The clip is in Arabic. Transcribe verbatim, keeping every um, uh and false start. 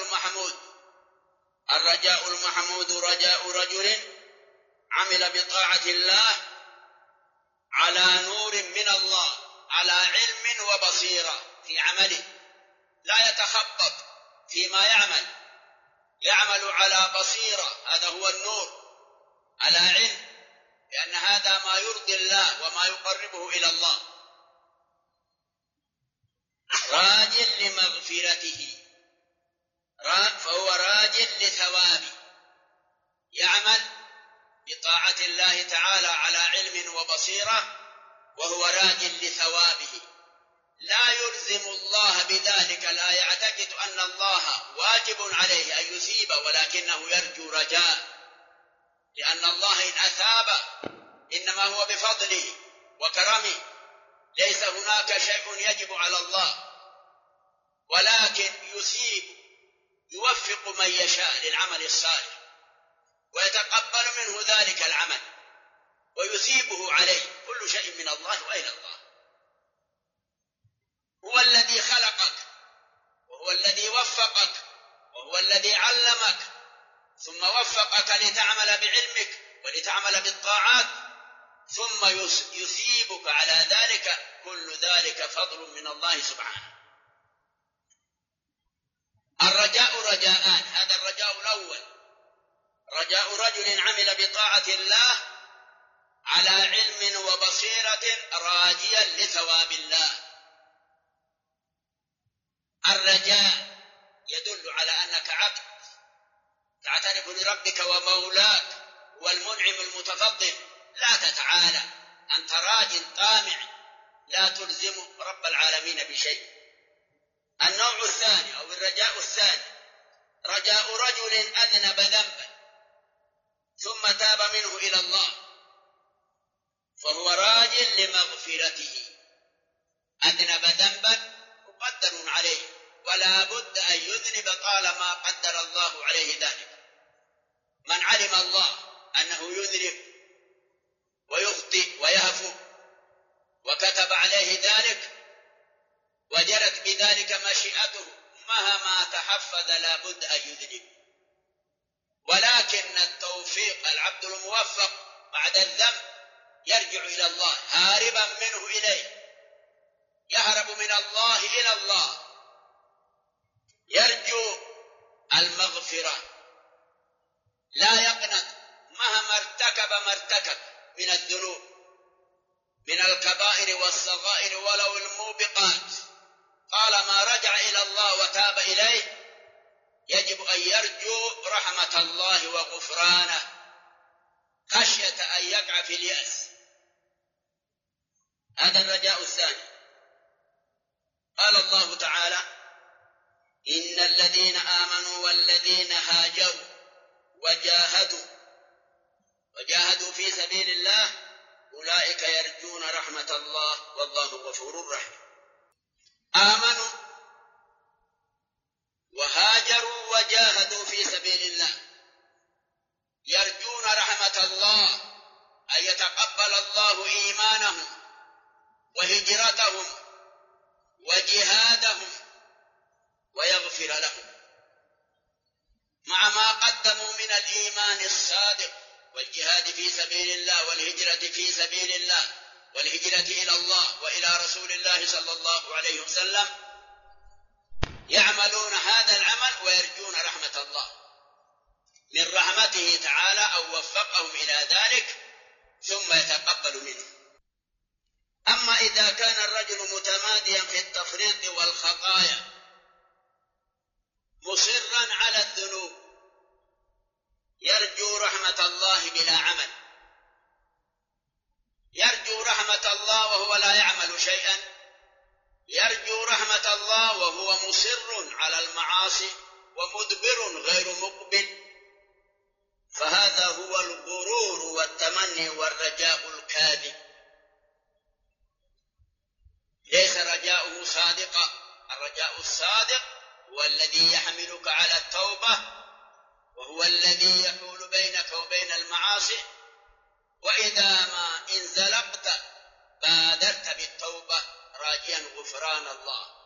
المحمود. الرجاء المحمود رجاء رجل عمل بطاعة الله على نور من الله، على علم وبصيرة في عمله، لا يتخبط فيما يعمل، يعمل على بصيرة، هذا هو النور، على علم، لأن هذا ما يرضي الله وما يقربه إلى الله. راج لمغفرته، فهو راج لثوابه، يعمل بطاعة الله تعالى على علم وبصيرة وهو راج لثوابه، لا يلزم الله بذلك، لا يعتقد أن الله واجب عليه أن يثيب، ولكنه يرجو رجاء، لأن الله إن أثاب إنما هو بفضله وكرمه، ليس هناك شيء يجب على الله، ولكن يثيب، يوفق من يشاء للعمل الصالح ويتقبل منه ذلك العمل ويثيبه عليه، كل شيء من الله وإلى الله. هو الذي خلقك وهو الذي وفقك وهو الذي علمك، ثم وفقك لتعمل بعلمك ولتعمل بالطاعات، ثم يثيبك على ذلك، كل ذلك فضل من الله سبحانه. الرجاء رجاءان، هذا الرجاء الأول رجاء رجل عمل بطاعة الله على علم وبصيرة راجيا لثواب الله. الرجاء يدل على أنك عبد تعترف لربك ومولاك والمنعم المتفضل، لا تتعالى، أنت راج طامع لا تلزم رب العالمين بشيء. النوع الثاني أو الرجاء الثاني رجاء رجل أذنب ذنبا ثم تاب منه إلى الله، فهو راج لمغفرته. أذنب ذنبا مقدر عليه ولا بد أن يذنب طالما قدر الله عليه ذلك. من علم الله أنه يذنب ويخطئ ويهفو وكتب عليه ذلك وجرت بذلك مشيئته، مهما تحفظ لا بد أن يذنب، ولكن التوفيق، العبد الموفق بعد الذنب يرجع إلى الله هاربا منه إليه، يهرب من الله إلى الله، يرجو المغفرة، لا يقنط مهما ارتكب ما ارتكب من الذنوب من الكبائر والصغائر ولو الموبقات، طالما رجع إلى الله وتاب إليه يجب أن يرجو رحمة الله وغفرانه خشية أن يقع في اليأس. هذا الرجاء الثاني. قال الله تعالى: إن الذين آمنوا والذين هاجروا وجاهدوا وجاهدوا في سبيل الله أولئك يرجون رحمة الله والله غفور رحيم. آمنوا وهاجروا وجاهدوا في سبيل الله يرجون رحمة الله، أن يتقبل الله إيمانهم وهجرتهم وجهادهم ويغفر لهم مع ما قدموا من الإيمان الصادق والجهاد في سبيل الله والهجرة في سبيل الله والهجرة إلى الله وإلى رسول الله صلى الله عليه وسلم، يعملون هذا العمل ويرجون رحمة الله من رحمته تعالى أو وفقهم إلى ذلك ثم يتقبل منه. أما إذا كان الرجل متماديا في التفريط والخطايا مصرا على الذنوب يرجو رحمة الله بلا عمل، يرجو رحمة الله وهو لا يعمل شيئا، يرجو رحمة الله وهو مصر على المعاصي ومدبر غير مقبل، فهذا هو الغرور والتمني والرجاء الكاذب، ليس رجاؤه صادقا. الرجاء الصادق هو الذي يحملك على التوبة، وهو الذي يحول بينك وبين المعاصي، وإذا ما انزلقت بادرت بالتوبة راجيا غفران الله.